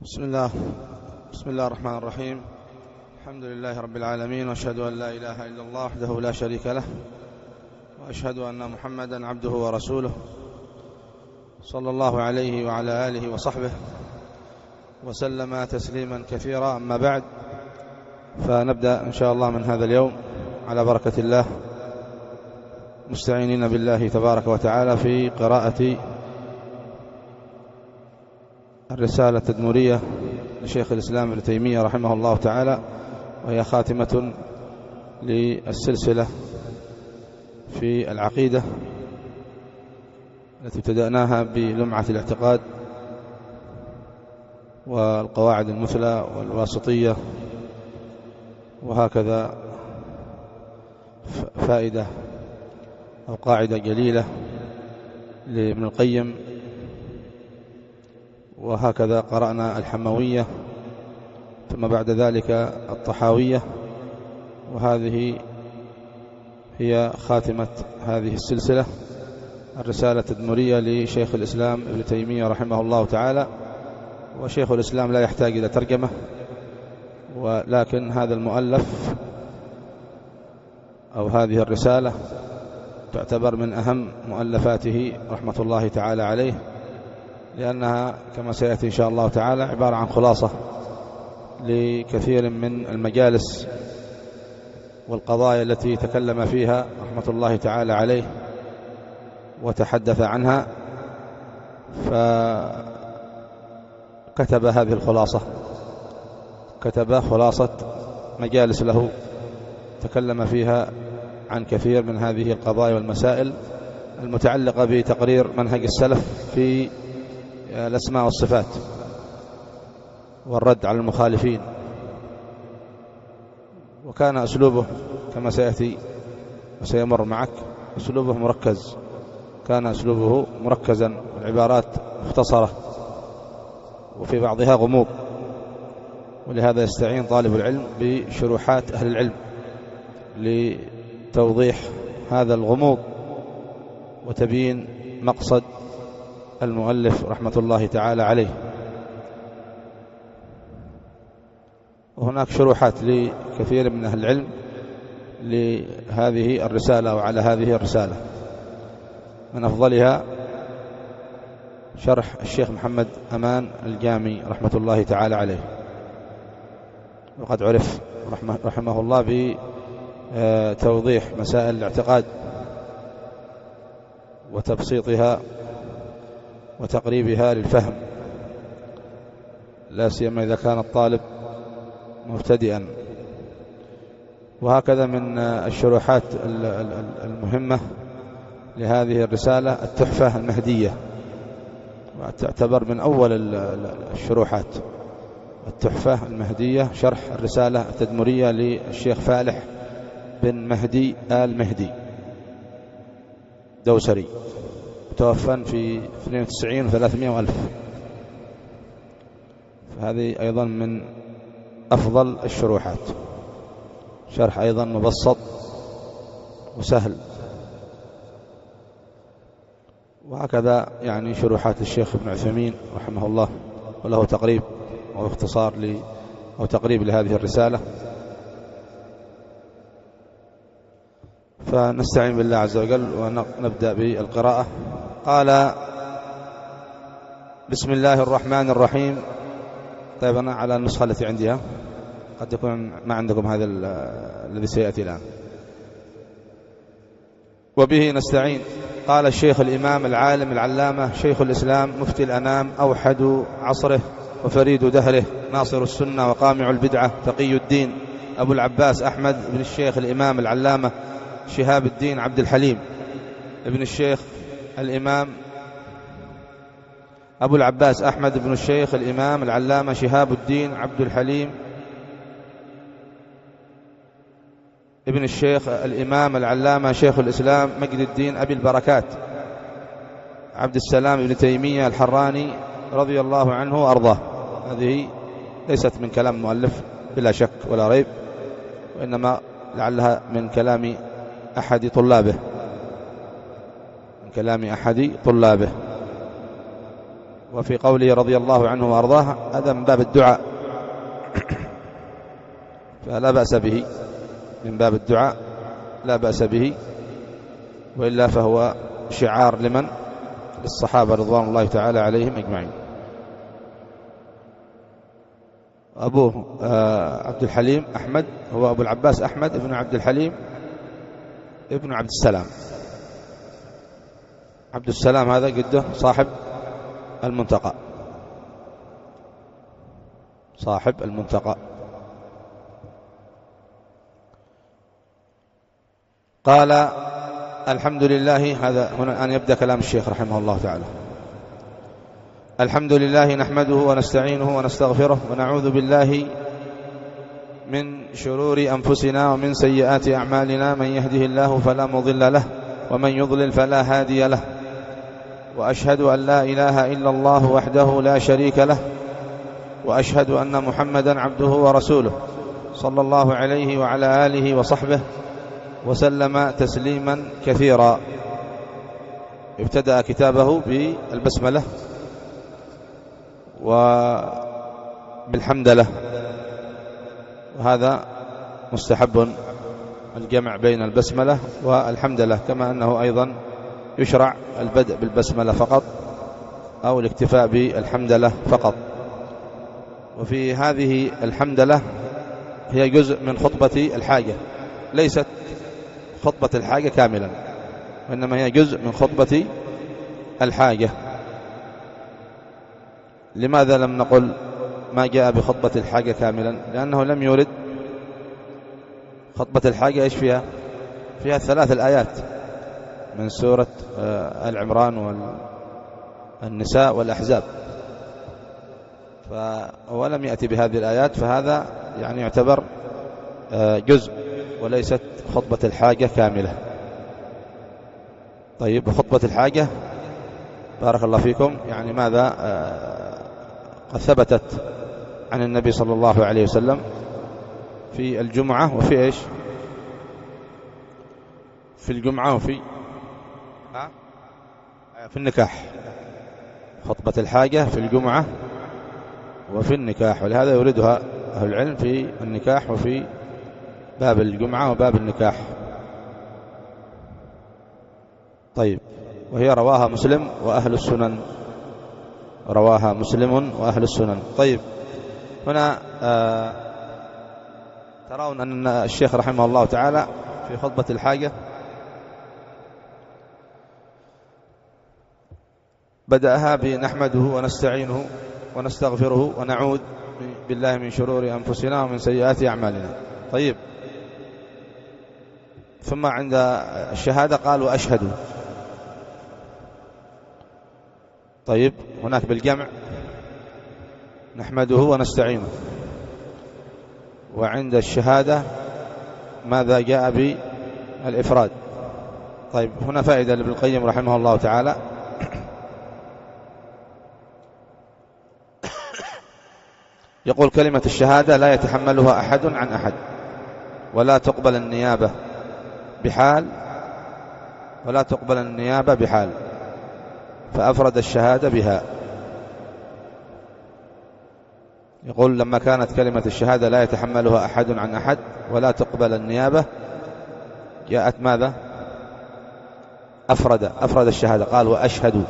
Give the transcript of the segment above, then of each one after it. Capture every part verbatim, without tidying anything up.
بسم الله بسم الله الرحمن الرحيم. الحمد لله رب العالمين، وأشهد أن لا إله إلا الله وحده لا شريك له، وأشهد أن محمدا عبده ورسوله صلى الله عليه وعلى آله وصحبه وسلم تسليما كثيرا. أما بعد، فنبدأ إن شاء الله من هذا اليوم على بركة الله، مستعينين بالله تبارك وتعالى في قراءة الرسالة التدمرية لشيخ الإسلام ابن تيمية رحمه الله تعالى، وهي خاتمة للسلسلة في العقيدة التي ابتدأناها بلمعة الاعتقاد والقواعد المثلى والواسطية، وهكذا فائدة أو قاعدة جليلة لابن القيم، وهكذا قرأنا الحموية، ثم بعد ذلك الطحاوية، وهذه هي خاتمة هذه السلسلة الرسالة التدمرية لشيخ الإسلام ابن تيمية رحمه الله تعالى. وشيخ الإسلام لا يحتاج إلى ترجمة، ولكن هذا المؤلف أو هذه الرسالة تعتبر من أهم مؤلفاته رحمة الله تعالى عليه، لأنها كما سيأتي إن شاء الله تعالى عبارة عن خلاصة لكثير من المجالس والقضايا التي تكلم فيها رحمة الله تعالى عليه وتحدث عنها، فكتب هذه الخلاصة، كتب خلاصة مجالس له تكلم فيها عن كثير من هذه القضايا والمسائل المتعلقة بتقرير منهج السلف في الأسماء والصفات والرد على المخالفين. وكان أسلوبه كما سيأتي وسيمر معك أسلوبه مركز، كان أسلوبه مركزا، والعبارات مختصرة وفي بعضها غموض، ولهذا يستعين طالب العلم بشروحات أهل العلم لتوضيح هذا الغموض وتبيين مقصد المؤلف رحمة الله تعالى عليه. وهناك شروحات لكثير من أهل العلم لهذه الرسالة وعلى هذه الرسالة، من أفضلها شرح الشيخ محمد أمان الجامي رحمة الله تعالى عليه، وقد عرف رحمه, رحمه الله بتوضيح مسائل الاعتقاد وتبسيطها وتقريبها للفهم، لا سيما إذا كان الطالب مبتدئا. وهكذا من الشروحات المهمة لهذه الرسالة التحفة المهدية، وتعتبر من أول الشروحات، التحفة المهدية، شرح الرسالة التدمرية للشيخ فالح بن مهدي آل مهدي دوسري، توفى في اثنين وتسعين وثلاثمائة وألف. فهذه أيضا من أفضل الشروحات، شرح أيضا مبسط وسهل. وهكذا يعني شروحات الشيخ ابن عثيمين رحمه الله، وله تقريب أو اختصار ل أو تقريب لهذه الرسالة. فنستعين بالله عز وجل ونبدأ بالقراءة. قال: بسم الله الرحمن الرحيم. طيب، أنا على النسخة التي عندها، قد يكون ما عندكم هذا الذي سيأتي الآن. وبه نستعين. قال الشيخ الإمام العالم العلامة شيخ الإسلام مفتي الأنام أوحد عصره وفريد دهره ناصر السنة وقامع البدعة تقي الدين أبو العباس أحمد بن الشيخ الإمام العلامة شهاب الدين عبد الحليم ابن الشيخ الإمام أبو العباس أحمد بن الشيخ الإمام العلامة شهاب الدين عبد الحليم ابن الشيخ الإمام العلامة شيخ الإسلام مجد الدين أبي البركات عبد السلام ابن تيمية الحراني رضي الله عنه وأرضاه. هذه ليست من كلام المؤلف بلا شك ولا ريب، وإنما لعلها من كلام أحد طلابه من كلام أحد طلابه وفي قوله رضي الله عنه وأرضاه هذا من باب الدعاء فلا بأس به، من باب الدعاء لا بأس به، وإلا فهو شعار لمن؟ للصحابة رضوان الله تعالى عليهم أجمعين. أبوه عبد الحليم أحمد، هو أبو العباس أحمد ابن عبد الحليم ابن عبد السلام. عبد السلام هذا قده صاحب المنتقى، صاحب المنتقى. قال الحمد لله، هذا هنا الآن يبدأ كلام الشيخ رحمه الله تعالى. الحمد لله نحمده ونستعينه ونستغفره ونعوذ بالله من شرور أنفسنا ومن سيئات أعمالنا، من يهده الله فلا مضل له ومن يضلل فلا هادي له، وأشهد أن لا إله إلا الله وحده لا شريك له، وأشهد أن محمدا عبده ورسوله صلى الله عليه وعلى آله وصحبه وسلم تسليما كثيرا. ابتدأ كتابه بالبسملة وبالحمدلله، وهذا مستحب الجمع بين البسملة والحمدلله، كما أنه أيضا يشرع البدء بالبسملة فقط أو الاكتفاء بالحمدلله فقط. وفي هذه الحمدلله هي جزء من خطبة الحاجة، ليست خطبة الحاجة كاملا، وإنما هي جزء من خطبة الحاجة. لماذا لم نقل ما جاء بخطبة الحاجة كاملا؟ لأنه لم يورد خطبة الحاجة. إيش فيها؟ فيها ثلاث الآيات من سورة آل عمران والنساء والأحزاب، ولم يأتي بهذه الآيات، فهذا يعني يعتبر جزء وليست خطبة الحاجة كاملة. طيب، خطبة الحاجة بارك الله فيكم يعني ماذا قد ثبتت عن النبي صلى الله عليه وسلم في الجمعة وفي إيش؟ في الجمعة وفي في النكاح. خطبة الحاجة في الجمعة وفي النكاح، ولهذا يوردها أهل العلم في النكاح وفي باب الجمعة وباب النكاح. طيب، وهي رواها مسلم وأهل السنن، رواها مسلم وأهل السنن. طيب، هنا آه ترون أن الشيخ رحمه الله تعالى في خطبة الحاجة بدأها بنحمده ونستعينه ونستغفره ونعوذ بالله من شرور أنفسنا ومن سيئات أعمالنا. طيب، ثم عند الشهادة قال وأشهد. طيب، هناك بالجمع نحمده ونستعينه، وعند الشهادة ماذا جاء بالإفراد؟ طيب، هنا فائدة لابن القيم رحمه الله تعالى. يقول كلمة الشهادة لا يتحملها أحد عن أحد، ولا تقبل النيابة بحال ولا تقبل النيابة بحال، فأفرد الشهادة بها. يقول لما كانت كلمة الشهادة لا يتحملها أحد عن أحد ولا تقبل النيابة، جاءت ماذا؟ أفرد أفرد الشهادة، قال وأشهد.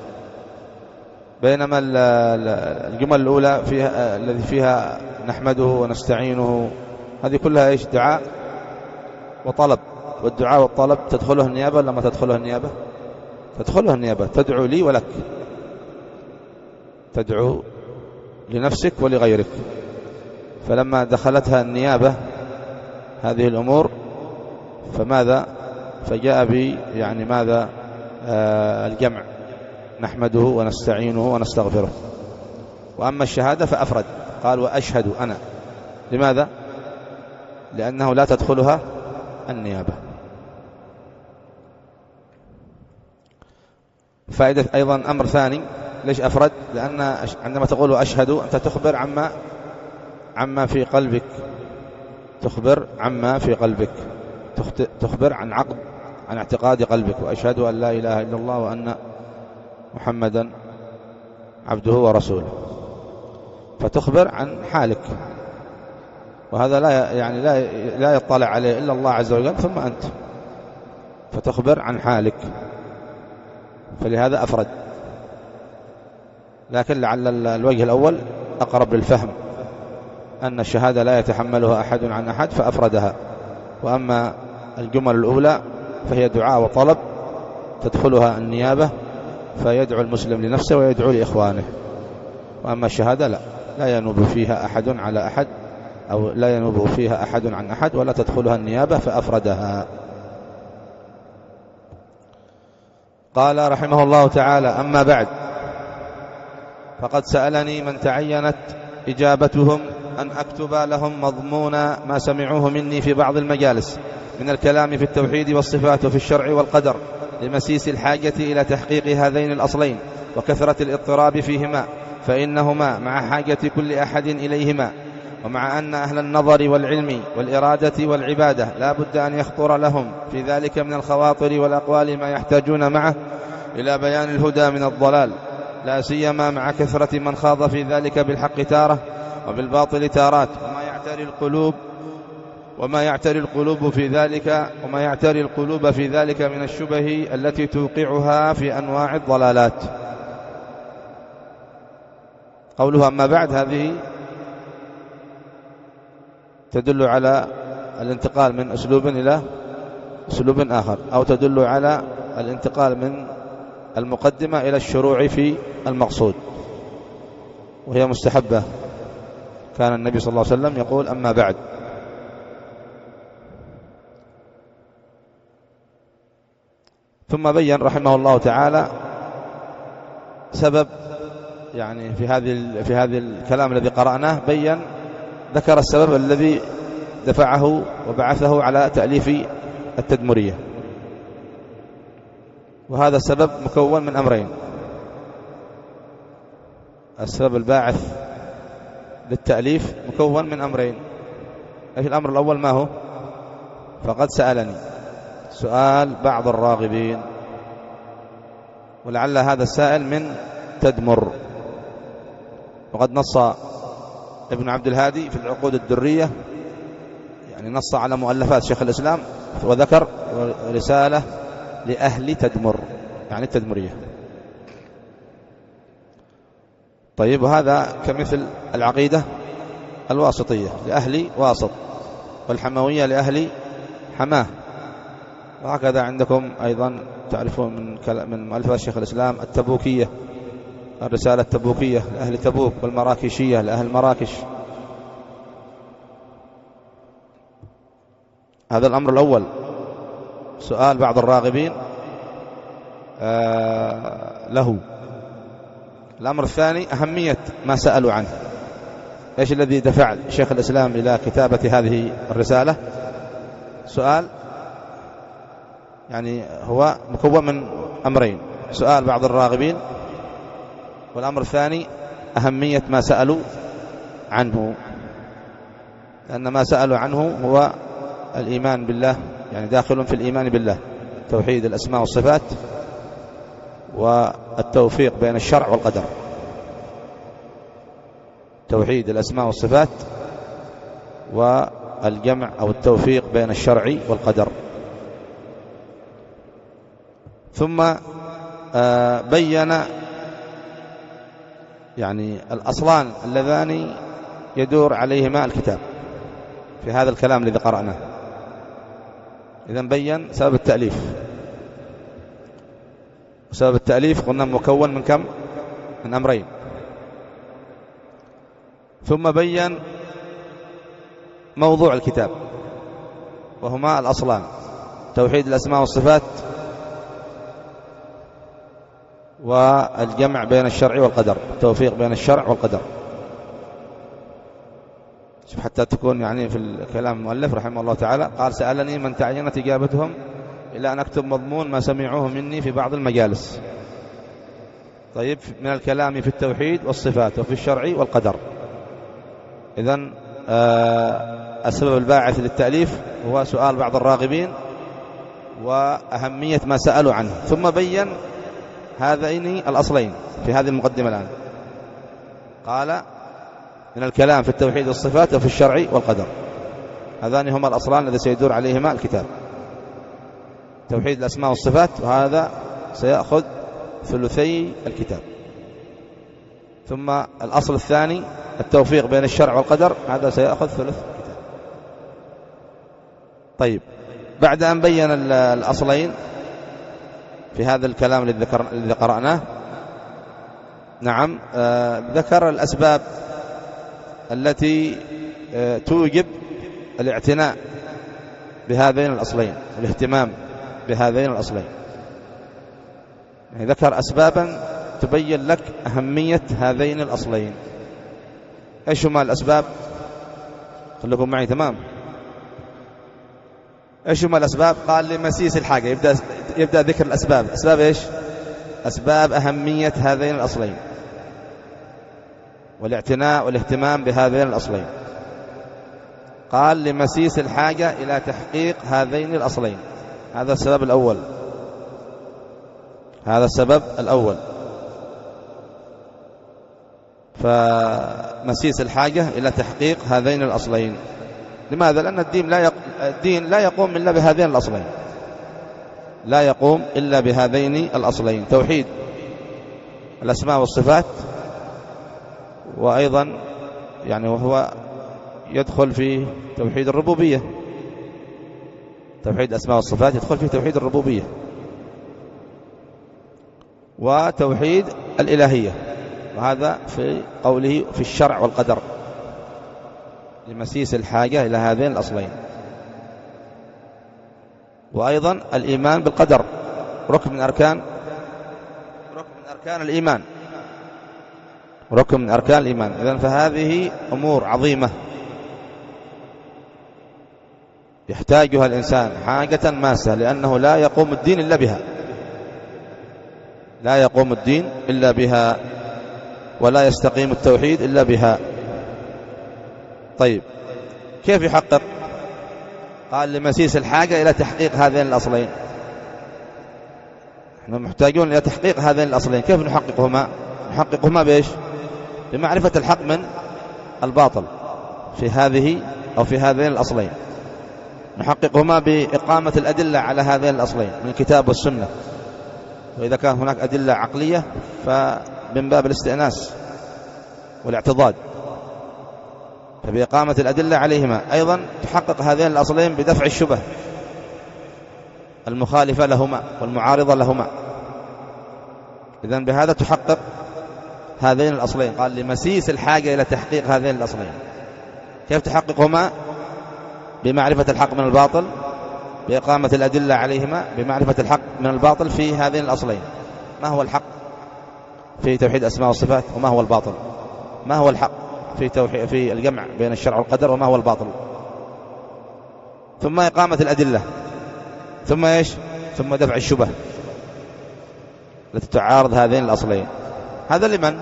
بينما الجمل الأولى فيها الذي فيها نحمده ونستعينه، هذه كلها إيش؟ دعاء وطلب، والدعاء والطلب تدخله النيابة ولا ما تدخله النيابة؟ تدخله النيابة، تدعو لي ولك، تدعو لنفسك ولغيرك. فلما دخلتها النيابة هذه الأمور فماذا؟ فجاء بي يعني ماذا؟ آه الجمع، نحمده ونستعينه ونستغفره. وأما الشهادة فأفرد، قال وأشهد أنا. لماذا؟ لأنه لا تدخلها النيابة. فائدة أيضا أمر ثاني، ليش أفرد؟ لأن عندما تقول أشهد أنت تخبر عما عما في قلبك، تخبر عما في قلبك، تخبر عن عقد عن اعتقاد قلبك، وأشهد أن لا إله إلا الله وأن محمدا عبده ورسوله، فتخبر عن حالك، وهذا لا يعني لا لا يطلع عليه إلا الله عز وجل ثم أنت، فتخبر عن حالك، فلهذا أفرد. لكن لعل الوجه الأول أقرب للفهم، أن الشهادة لا يتحملها أحد عن أحد فأفردها، وأما الجمل الأولى فهي دعاء وطلب تدخلها النيابة، فيدعو المسلم لنفسه ويدعو لإخوانه. وأما الشهادة لا لا ينوب فيها أحد على أحد، أو لا ينوب فيها أحد عن أحد، ولا تدخلها النيابة فأفردها. قال رحمه الله تعالى: أما بعد، فقد سألني من تعينت إجابتهم أن أكتب لهم مضمون ما سمعوه مني في بعض المجالس من الكلام في التوحيد والصفات وفي الشرع والقدر، لمسيس الحاجة إلى تحقيق هذين الأصلين وكثرة الاضطراب فيهما، فإنهما مع حاجة كل أحد إليهما، ومع أن أهل النظر والعلم والإرادة والعبادة لا بد أن يخطر لهم في ذلك من الخواطر والأقوال ما يحتاجون معه إلى بيان الهدى من الضلال، لا سيما مع كثرة من خاض في ذلك بالحق تارة وبالباطل تارات، وما يعتري القلوب وما يعتري القلوب في ذلك وما يعتري القلوب في ذلك من الشبه التي توقعها في أنواع الضلالات. قوله أما بعد هذه تدل على الانتقال من أسلوب إلى أسلوب آخر، أو تدل على الانتقال من المقدمة إلى الشروع في المقصود، وهي مستحبة. كان النبي صلى الله عليه وسلم يقول: أما بعد. ثم بين رحمه الله تعالى سبب، يعني في هذه في هذا الكلام الذي قرأناه بين ذكر السبب الذي دفعه وبعثه على تأليف التدمرية، وهذا السبب مكون من أمرين. السبب الباعث للتأليف مكون من أمرين. أي الأمر الأول ما هو؟ فقد سألني، سؤال بعض الراغبين، ولعل هذا السائل من تدمر. وقد نص ابن عبد الهادي في العقود الدرية، يعني نص على مؤلفات شيخ الإسلام، وذكر رسالة لأهل تدمر، يعني التدمرية. طيب، وهذا كمثل العقيدة الواسطية لأهل واسط، والحموية لأهل حماه، وهكذا عندكم أيضا تعرفون من من مؤلفات شيخ الإسلام التبوكية، الرسالة التبوكية لأهل تبوك، والمراكشية لأهل مراكش. هذا الأمر الأول، سؤال بعض الراغبين آه له. الأمر الثاني أهمية ما سألوا عنه. إيش الذي دفع شيخ الإسلام إلى كتابة هذه الرسالة؟ سؤال يعني هو مكون من أمرين: سؤال بعض الراغبين، والأمر الثاني أهمية ما سألوا عنه، لأن ما سألوا عنه هو الإيمان بالله، يعني داخل في الإيمان بالله، توحيد الأسماء والصفات، والتوفيق بين الشرع والقدر. توحيد الأسماء والصفات والجمع أو التوفيق بين الشرع والقدر. ثم بين يعني الأصلان اللذان يدور عليهما الكتاب في هذا الكلام الذي قرأناه. إذن بين سبب التأليف. وسبب التأليف قلنا مكون من كم؟ من أمرين. ثم بين موضوع الكتاب، وهما الأصلان: توحيد الأسماء والصفات، والجمع بين الشرع والقدر، التوفيق بين الشرع والقدر. حتى تكون يعني في الكلام المؤلف رحمه الله تعالى قال: سألني من تعينت إجابتهم إلى أن أكتب مضمون ما سمعوه مني في بعض المجالس. طيب، من الكلام في التوحيد والصفات وفي الشرع والقدر. إذن آه السبب الباعث للتأليف هو سؤال بعض الراغبين وأهمية ما سألوا عنه. ثم بين هذين الأصلين في هذه المقدمة الآن: قال من الكلام في التوحيد والصفات وفي الشرع والقدر. هذان هما الأصلان الذي سيدور عليهما الكتاب، توحيد الأسماء والصفات، وهذا سيأخذ ثلثي الكتاب. ثم الأصل الثاني التوفيق بين الشرع والقدر، هذا سيأخذ ثلث الكتاب. طيب، بعد أن بين الأصلين في هذا الكلام الذي قرأناه، نعم آه ذكر الأسباب التي آه توجب الاعتناء بهذين الأصلين، الاهتمام بهذين الأصلين. يعني ذكر أسبابا تبين لك أهمية هذين الأصلين. إيش هما الأسباب؟ خليكم معي تمام. إيش هما الأسباب؟ قال لمسيس الحاجة، يبدأ, يبدأ ذكر الأسباب. أسباب إيش؟ أسباب أهمية هذين الأصلين والاعتناء والاهتمام بهذين الأصلين. قال لمسيس الحاجة إلى تحقيق هذين الأصلين، هذا السبب الأول. هذا السبب الأول. فمسيس الحاجة إلى تحقيق هذين الأصلين. لماذا؟ لأن الدين لا, يق... الدين لا يقوم إلا بهذين الأصلين، لا يقوم إلا بهذين الأصلين، توحيد الأسماء والصفات، وأيضا يعني وهو يدخل في توحيد الربوبية. توحيد الأسماء والصفات يدخل في توحيد الربوبية وتوحيد الإلهية، وهذا في قوله في الشرع والقدر، لمسيس الحاجة إلى هذين الأصلين. وأيضا الإيمان بالقدر ركن من أركان ركن من أركان الإيمان، ركن من أركان الإيمان. إذن فهذه أمور عظيمة يحتاجها الإنسان حاجة ماسة، لأنه لا يقوم الدين إلا بها، لا يقوم الدين إلا بها، ولا يستقيم التوحيد إلا بها. طيب، كيف يحقق؟ قال لمسيس الحاجة إلى تحقيق هذين الأصلين. نحن محتاجون إلى تحقيق هذين الأصلين. كيف نحققهما؟ نحققهما بإيش؟ بمعرفة الحق من الباطل في هذه أو في هذين الأصلين. نحققهما بإقامة الأدلة على هذين الأصلين من الكتاب والسنة، وإذا كان هناك أدلة عقلية فمن باب الاستئناس والاعتضاد، فبإقامة الأدلة عليهما. أيضا تحقق هذين الأصلين بدفع الشبه المخالفة لهما والمعارضة لهما. إذن بهذا تحقق هذين الأصلين. قال لمسيس الحاجة إلى تحقيق هذين الأصلين. كيف تحققهما؟ بمعرفة الحق من الباطل، بإقامة الأدلة عليهما، بمعرفة الحق من الباطل في هذين الأصلين. ما هو الحق في توحيد الأسماء والصفات، وما هو الباطل؟ ما هو الحق في توحيد في الجمع بين الشرع والقدر، وما هو الباطل؟ ثم إقامة الأدلة، ثم إيش؟ ثم دفع الشبه التي تعارض هذين الأصلين. هذا لمن؟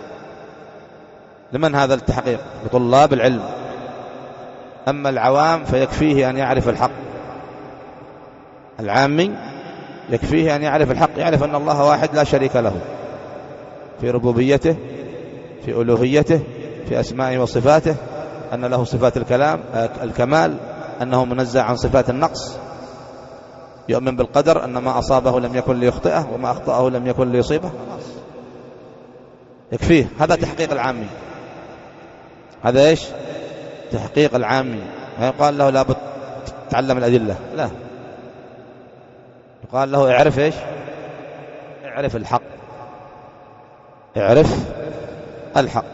لمن هذا التحقيق؟ لطلاب العلم. أما العوام فيكفيه أن يعرف الحق. العامي يكفيه أن يعرف الحق، يعرف أن الله واحد لا شريك له في ربوبيته، في ألوهيته، في أسمائه وصفاته، أن له صفات الكلام الكمال، أنه منزه عن صفات النقص، يؤمن بالقدر، أن ما أصابه لم يكن ليخطئه وما أخطأه لم يكن ليصيبه. يكفيه. هذا تحقيق العامي. هذا إيش؟ تحقيق العامي. ما يقال له لابد تعلم الأدلة، لا، يقال له اعرف إيش؟ اعرف الحق، اعرف الحق.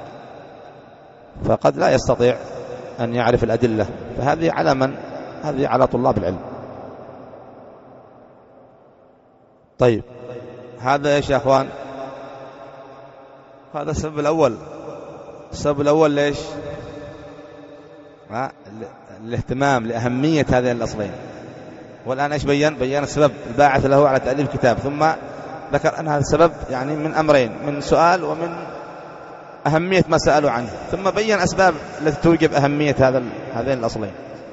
فقد لا يستطيع أن يعرف الأدلة، فهذه على من؟ هذه على طلاب العلم. طيب، هذا إيش يا أخوان؟ هذا السبب الأول. السبب الأول ليش؟ الاهتمام لأهمية هذين الأصلين. والآن إيش بيّن؟ بيّن السبب الباعث له على تأليف كتاب، ثم ذكر أن هذا السبب يعني من أمرين، من سؤال ومن أهمية ما سألوا عنه، ثم بيّن أسباب التي توجب أهمية هذا هذين الأصلين.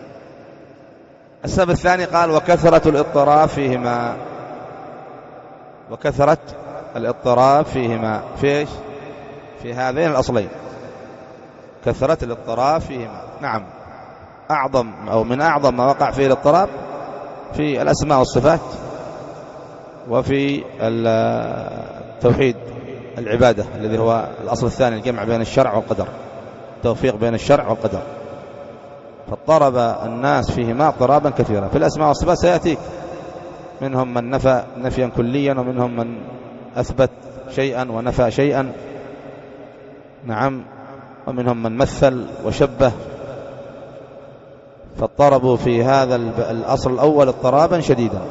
السبب الثاني قال وكثرة الاضطراب وكثرة الاضطراب فيهما. في إيش؟ في هذين الأصلين، كثرة الاضطراب فيهما. نعم، أعظم أو من أعظم ما وقع فيه الاضطراب في الأسماء والصفات وفي التوحيد العبادة الذي هو الأصل الثاني، الجمع بين الشرع والقدر، التوفيق بين الشرع والقدر. فاضطرب الناس فيهما اضطرابا كثيرا. في الأسماء والصفات سيأتيك منهم من نفى نفيا كليا، ومنهم من أثبت شيئا ونفى شيئا. نعم، ومنهم من مثل وشبه. فاضطربوا في هذا الأصل الأول اضطرابا شديدا.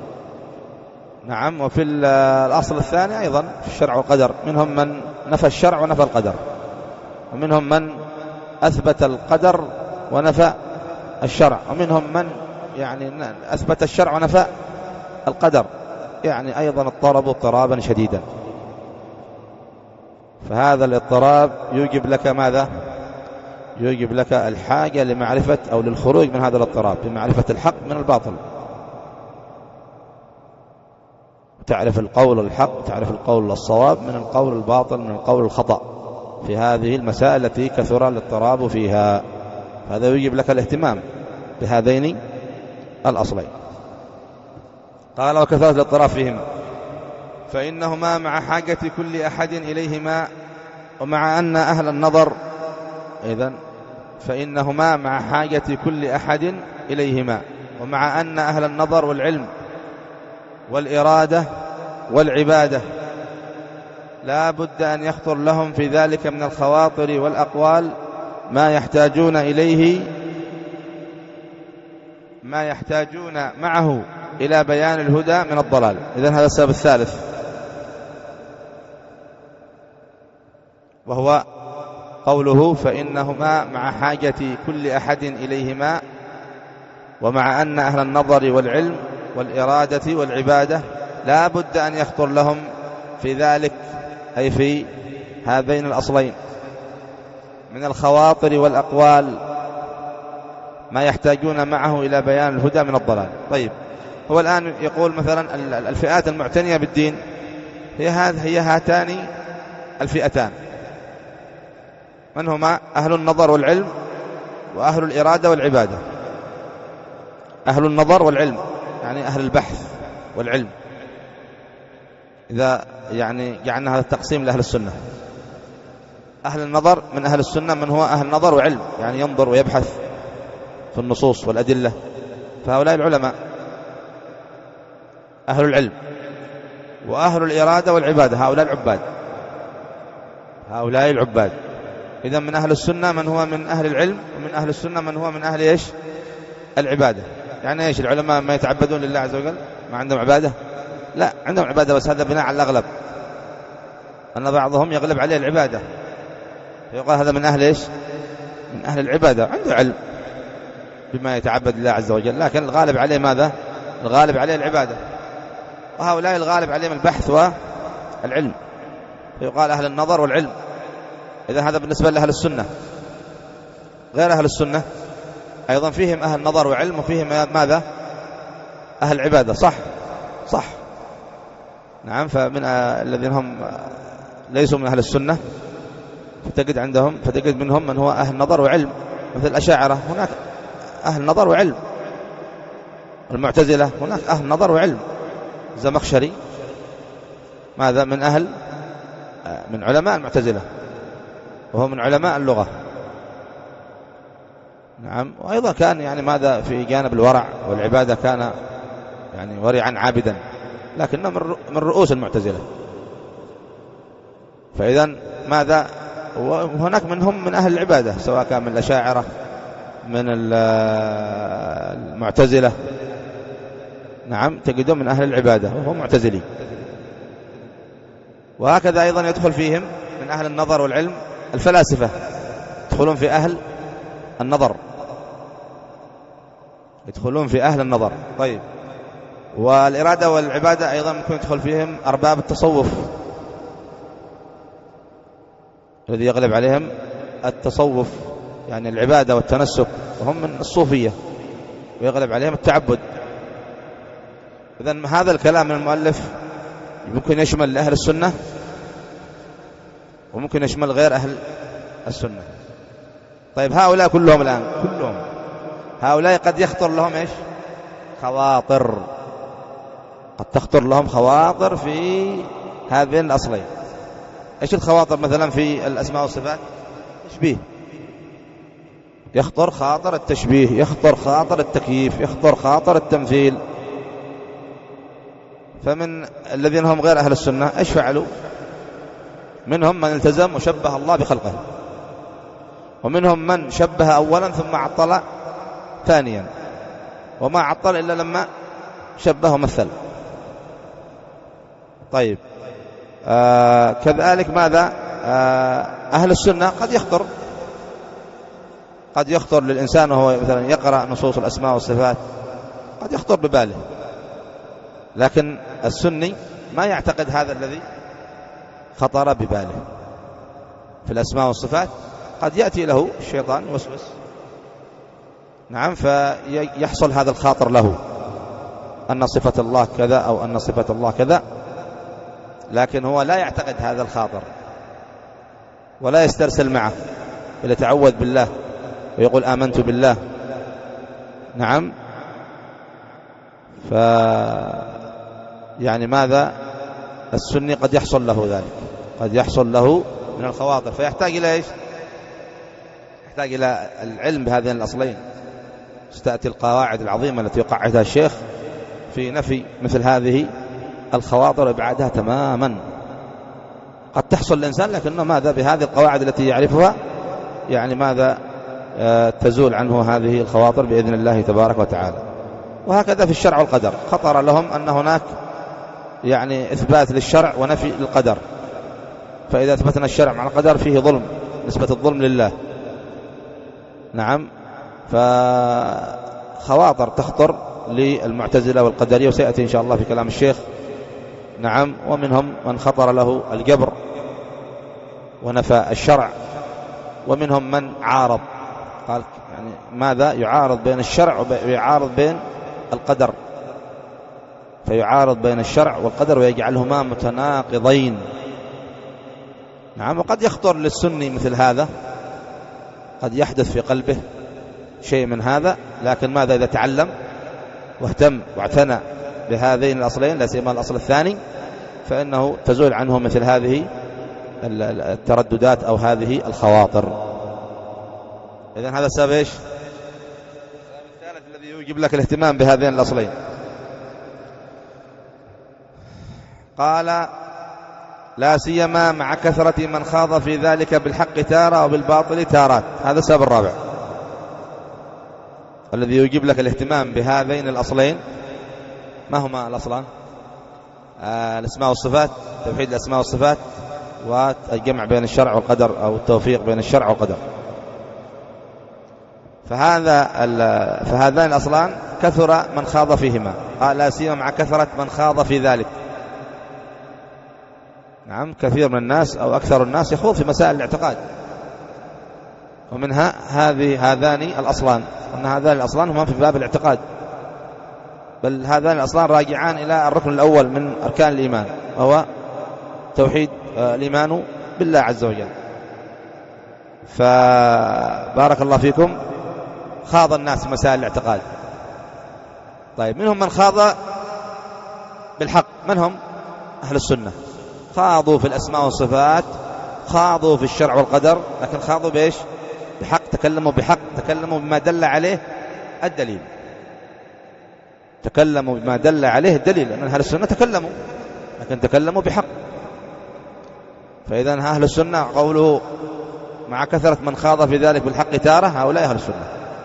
نعم، وفي الأصل الثاني أيضا في الشرع والقدر، منهم من نفى الشرع ونفى القدر، ومنهم من أثبت القدر ونفى الشرع، ومنهم من يعني أثبت الشرع ونفى القدر، يعني أيضا اضطربوا اضطرابا شديدا. فهذا الاضطراب يوجب لك ماذا؟ يوجب لك الحاجة لمعرفة أو للخروج من هذا الاضطراب بمعرفة الحق من الباطل، تعرف القول الحق، تعرف القول الصواب من القول الباطل، من القول الخطأ، في هذه المسائل التي كثر الاضطراب فيها. هذا يجب لك الاهتمام بهذين الأصلين. قال: وكثرة الاضطراب فيهما فإنهما مع حاجة كل أحد إليهما، ومع أن أهل النظر إذن فإنهما مع حاجة كل أحد إليهما، ومع أن أهل النظر والعلم والإرادة والعبادة لا بد أن يخطر لهم في ذلك من الخواطر والأقوال ما يحتاجون إليه، ما يحتاجون معه إلى بيان الهدى من الضلال. إذن هذا السبب الثالث، وهو قوله: فإنهما مع حاجة كل أحد إليهما، ومع أن أهل النظر والعلم والإرادة والعبادة لا بد أن يخطر لهم في ذلك، أي في هذين الأصلين، من الخواطر والأقوال ما يحتاجون معه إلى بيان الهدى من الضلال. طيب، هو الآن يقول مثلا الفئات المعتنية بالدين هي هي هاتان الفئتان، من هما؟ أهل النظر والعلم وأهل الإرادة والعبادة. أهل النظر والعلم يعني أهل البحث والعلم، إذا يعني جعلنا هذا التقسيم لأهل السنة. أهل النظر من أهل السنة من هو أهل نظر وعلم، يعني ينظر ويبحث في النصوص والأدلة، فهؤلاء العلماء أهل العلم. وأهل الإرادة والعبادة هؤلاء العباد، هؤلاء العباد. إذن من أهل السنة من هو من أهل العلم، ومن أهل السنة من هو من أهل إيش؟ العبادة. يعني إيش؟ العلماء ما يتعبدون لله عز وجل، ما عندهم عبادة؟ لا، عندهم عبادة، بس هذا بناء على الأغلب، أن بعضهم يغلب عليه العبادة، فيقال هذا من أهل إيش؟ من أهل العبادة، عنده علم بما يتعبد لله عز وجل، لكن الغالب عليه ماذا؟ الغالب عليه العبادة. وهؤلاء الغالب عليهم البحث والعلم، فيقال أهل النظر والعلم. إذا هذا بالنسبة لأهل السنة. غير أهل السنة أيضا فيهم أهل نظر وعلم، وفيهم ماذا؟ أهل عبادة. صح صح نعم. فمن الذين هم ليسوا من أهل السنة فتجد عندهم فتجد منهم من هو أهل نظر وعلم، مثل الأشاعرة هناك أهل نظر وعلم، المعتزلة هناك أهل نظر وعلم. زمخشري ماذا؟ من أهل من علماء المعتزلة، وهو من علماء اللغة. نعم. وأيضا كان يعني ماذا في جانب الورع والعبادة، كان يعني ورعا عابدا، لكنه من رؤوس المعتزلة. فإذا ماذا؟ وهناك منهم من أهل العبادة، سواء كان من الأشاعرة من المعتزلة. نعم، تجدون من أهل العبادة وهو معتزلي. وهكذا أيضا يدخل فيهم من أهل النظر والعلم الفلاسفة، يدخلون في أهل النظر، يدخلون في أهل النظر. طيب، والإرادة والعبادة أيضا ممكن يدخل فيهم أرباب التصوف، الذي يغلب عليهم التصوف، يعني العبادة والتنسك، وهم من الصوفية، ويغلب عليهم التعبد. إذن هذا الكلام من المؤلف ممكن يشمل لأهل السنة وممكن يشمل غير أهل السنة. طيب هؤلاء كلهم الآن كلهم هؤلاء قد يخطر لهم إيش؟ خواطر، قد تخطر لهم خواطر في هذين الأصلين. إيش الخواطر مثلا في الأسماء والصفات؟ تشبيه، يخطر خاطر التشبيه، يخطر خاطر التكييف، يخطر خاطر التمثيل. فمن الذين هم غير أهل السنة إيش فعلوا؟ منهم من التزم وشبه الله بخلقه، ومنهم من شبه أولا ثم عطل ثانيا، وما عطل إلا لما شبه ومثل. طيب آه كذلك ماذا؟ آه أهل السنة قد يخطر قد يخطر للإنسان وهو مثلا يقرأ نصوص الأسماء والصفات، قد يخطر بباله، لكن السني ما يعتقد هذا الذي خطر بباله في الأسماء والصفات. قد يأتي له الشيطان يوسوس، نعم، فيحصل هذا الخاطر له أن صفة الله كذا أو أن صفة الله كذا، لكن هو لا يعتقد هذا الخاطر ولا يسترسل معه، إلا تعوذ بالله ويقول آمنت بالله، نعم. ف يعني ماذا؟ السني قد يحصل له ذلك، قد يحصل له من الخواطر، فيحتاج إلى إيش؟ يحتاج إلى العلم بهذين الأصلين. ستأتي القواعد العظيمة التي يقعدها الشيخ في نفي مثل هذه الخواطر وإبعادها تماما. قد تحصل الإنسان، لكنه ماذا؟ بهذه القواعد التي يعرفها يعني ماذا؟ آه تزول عنه هذه الخواطر بإذن الله تبارك وتعالى. وهكذا في الشرع والقدر، خطر لهم أن هناك يعني إثبات للشرع ونفي للقدر، فإذا أثبتنا الشرع مع القدر فيه ظلم، نسبة الظلم لله، نعم. فخواطر تخطر للمعتزلة والقدرية، وسيأتي إن شاء الله في كلام الشيخ، نعم. ومنهم من خطر له الجبر ونفى الشرع، ومنهم من عارض، قال يعني ماذا؟ يعارض بين الشرع ويعارض بين القدر، فيعارض بين الشرع والقدر ويجعلهما متناقضين، نعم. وقد يخطر للسني مثل هذا، قد يحدث في قلبه شيء من هذا، لكن ماذا؟ إذا تعلم واهتم واعتنى بهذين الأصلين، لا سيما الأصل الثاني، فإنه تزول عنه مثل هذه الترددات أو هذه الخواطر. إذن هذا السبب إيش؟ السبب الثالث الذي يوجب لك الاهتمام بهذين الأصلين. قال لا سيما مع كثرة من خاض في ذلك بالحق تارة وبالباطل تارات. هذا السبب الرابع الذي يوجب لك الاهتمام بهذين الأصلين. ما هما الأصلان؟ آه الأسماء والصفات، توحيد الأسماء والصفات، والجمع بين الشرع والقدر أو التوفيق بين الشرع والقدر. فهذا فهذان الأصلان كثر من خاض فيهما. قال لا سيما مع كثرة من خاض في ذلك، نعم. كثير من الناس أو أكثر الناس يخوض في مسائل الاعتقاد، ومنها هذه هذان الأصلان، أن هذان الأصلان هما في باب الاعتقاد، بل هذان الأصلان راجعان إلى الركن الأول من أركان الإيمان، وهو توحيد الإيمان بالله عز وجل. فبارك الله فيكم، خاض الناس في مسائل الاعتقاد. طيب منهم من خاض بالحق، من هم؟ أهل السنة. خاضوا في الأسماء والصفات، خاضوا في الشرع والقدر، لكن خاضوا بإيش؟ بحق، تكلموا بحق، تكلموا بما دل عليه الدليل، تكلموا بما دل عليه الدليل. لأن أهل السنة تكلموا، لكن تكلموا بحق. فإذا أهل السنة قوله مع كثرة من خاض في ذلك بالحق تارة، هؤلاء أهل السنة،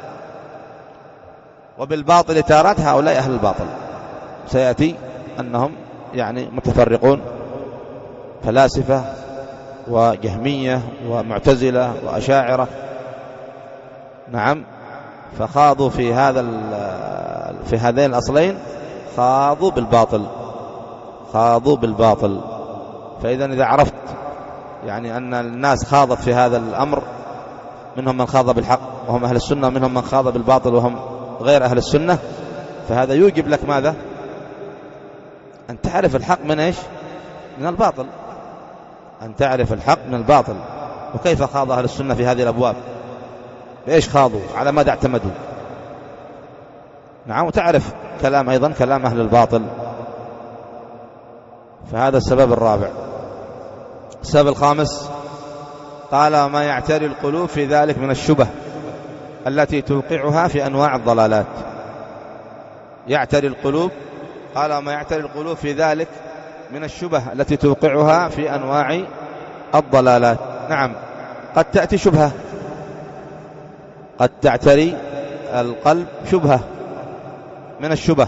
وبالباطل تارات، هؤلاء أهل الباطل. سيأتي أنهم يعني متفرقون، فلاسفة وجهمية ومعتزلة وأشاعرة، نعم. فخاضوا في هذا في هذين الأصلين، خاضوا بالباطل، خاضوا بالباطل. فإذا إذا عرفت يعني أن الناس خاضت في هذا الأمر، منهم من خاض بالحق وهم أهل السنة، ومنهم من خاض بالباطل وهم غير أهل السنة، فهذا يوجب لك ماذا؟ أن تعرف الحق من إيش؟ من الباطل. أن تعرف الحق من الباطل. وكيف خاض أهل السنة في هذه الأبواب؟ بإيش خاضوا؟ على ماذا اعتمدوا؟ نعم. وتعرف كلام أيضا كلام أهل الباطل. فهذا السبب الرابع. السبب الخامس قال وما يعتري القلوب في ذلك من الشبه التي توقعها في أنواع الضلالات. يعتري القلوب، قال وما يعتري القلوب في ذلك من الشبه التي توقعها في أنواع الضلالات. نعم، قد تأتي شبهة، قد تعتري القلب شبهة من الشبه،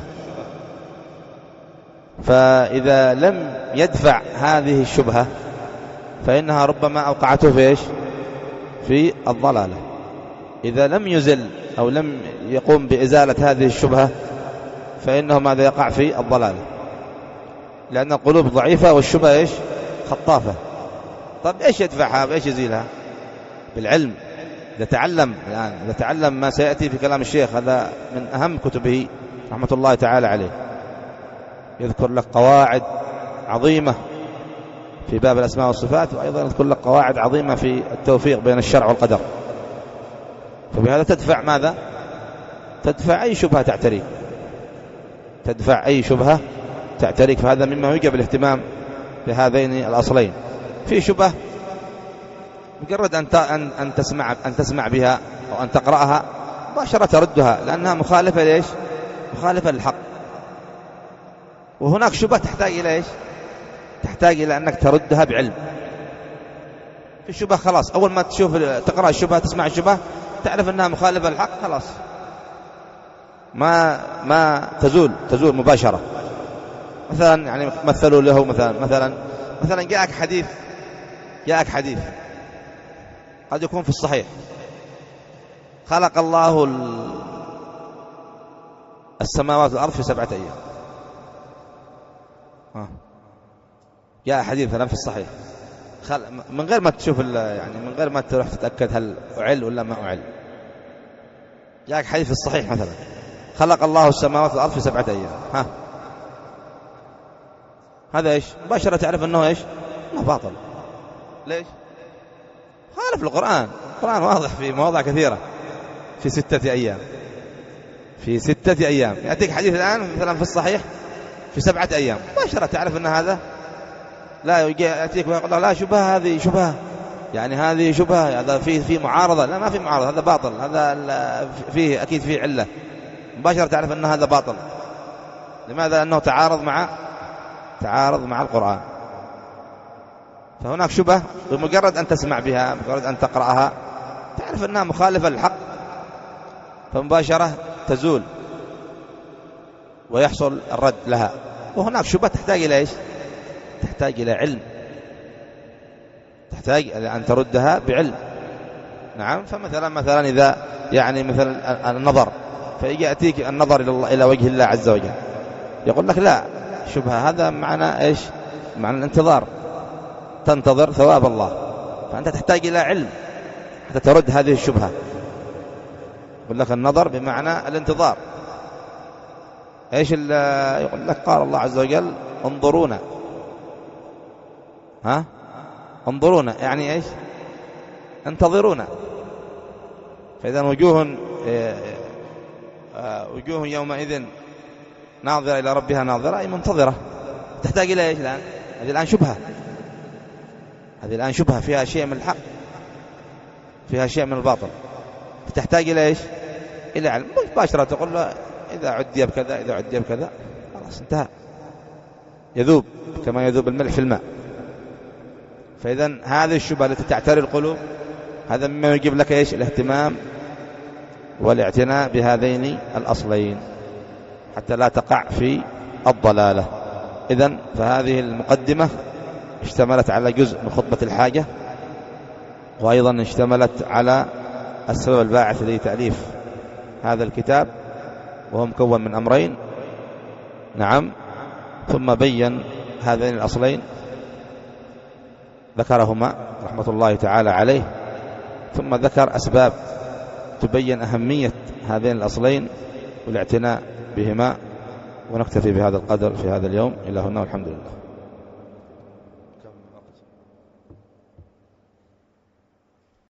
فإذا لم يدفع هذه الشبهة فإنها ربما أوقعته في إيش؟ في الضلالة. إذا لم يزل أو لم يقوم بإزالة هذه الشبهة فإنه ماذا يقع في الضلالة، لأن القلوب ضعيفة والشبهة إيش؟ خطافة. طب إيش يدفعها؟ إيش يزيلها؟ بالعلم. يتعلم الآن، يتعلم ما سيأتي في كلام الشيخ، هذا من أهم كتبه رحمة الله تعالى عليه. يذكر لك قواعد عظيمة في باب الأسماء والصفات، وأيضا يذكر لك قواعد عظيمة في التوفيق بين الشرع والقدر. فبهذا تدفع ماذا؟ تدفع أي شبهة تعتريك، تدفع أي شبهة تعتريك. فهذا مما يجب الاهتمام بهذين الأصلين. في شبهة مجرد أن أن تسمع أن تسمع بها أو أن تقرأها مباشرة تردها لأنها مخالفة ليش؟ مخالفة للحق. وهناك شبهة تحتاج إلى إيش؟ تحتاج إلى أنك تردها بعلم. في شبهة خلاص أول ما تشوف تقرأ الشبهة تسمع الشبهة تعرف أنها مخالفة للحق، خلاص ما ما تزول تزول مباشرة. مثلا يعني مثلوا له مثلا مثلا مثلا جاءك حديث جاءك حديث قد يكون في الصحيح: خلق الله السماوات والأرض في سبعة أيام. جاء حديث مثلا في الصحيح من غير ما تشوف يعني من غير ما تروح تتأكد هل أعل ولا ما أعل. جاءك حديث في الصحيح مثلا: خلق الله السماوات والأرض في سبعة أيام. ها هذا إيش؟ مباشرة تعرف أنه إيش؟ أنه باطل. ليش؟ خالف القرآن. القرآن واضح في مواضع كثيرة في ستة أيام في ستة أيام. يأتيك حديث الآن مثلا في الصحيح في سبعة أيام، مباشرة تعرف أن هذا لا يأتيك ويقول لا شبهة، هذه شبهة، يعني هذه شبهة، هذا فيه في معارضة. لا، ما في معارضة، هذا باطل، هذا فيه أكيد فيه علة. مباشرة تعرف أن هذا باطل. لماذا؟ أنه تعارض مع تعارض مع القرآن. فهناك شبهة بمجرد أن تسمع بها، بمجرد أن تقرأها تعرف أنها مخالفة للحق، فمباشرة تزول ويحصل الرد لها. وهناك شبهة تحتاج إلى إيش؟ تحتاج إلى علم، تحتاج أن تردها بعلم. نعم. فمثلا مثلا إذا يعني مثلا النظر، فيأتيك النظر إلى الله إلى وجه الله عز وجل، يقول لك لا شبهة، هذا معنى إيش؟ معنى الانتظار، تنتظر ثواب الله. فأنت تحتاج إلى علم حتى ترد هذه الشبهة. يقول لك النظر بمعنى الانتظار. إيش يقول لك؟ قال الله عز وجل: انظرونا. ها انظرونا يعني إيش؟ انتظرونا. فإذا وجوه وجوه يومئذ ناظرة إلى ربها ناظرة، أي منتظرة. تحتاج إلى إيش الآن؟ هذه الآن شبهة، هذه الآن شبهة فيها شيء من الحق، فيها شيء من الباطل. تحتاج إلى إيش؟ إلى علم. مباشرة تقول له إذا عدي بكذا، إذا عدي بكذا، خلاص انتهى، يذوب كما يذوب الملح في الماء. فإذا هذه الشبهة التي تعتري القلوب، هذا مما يجب لك إيش؟ الاهتمام والاعتناء بهذين الأصلين حتى لا تقع في الضلالة. إذن فهذه المقدمة اشتملت على جزء من خطبة الحاجة، وأيضا اشتملت على السبب الباعث لتأليف هذا الكتاب، وهو مكون من أمرين. نعم. ثم بين هذين الأصلين ذكرهما رحمة الله تعالى عليه، ثم ذكر أسباب تبين أهمية هذين الأصلين والاعتناء بهما. ونكتفي بهذا القدر في هذا اليوم. إلى هنا والحمد لله.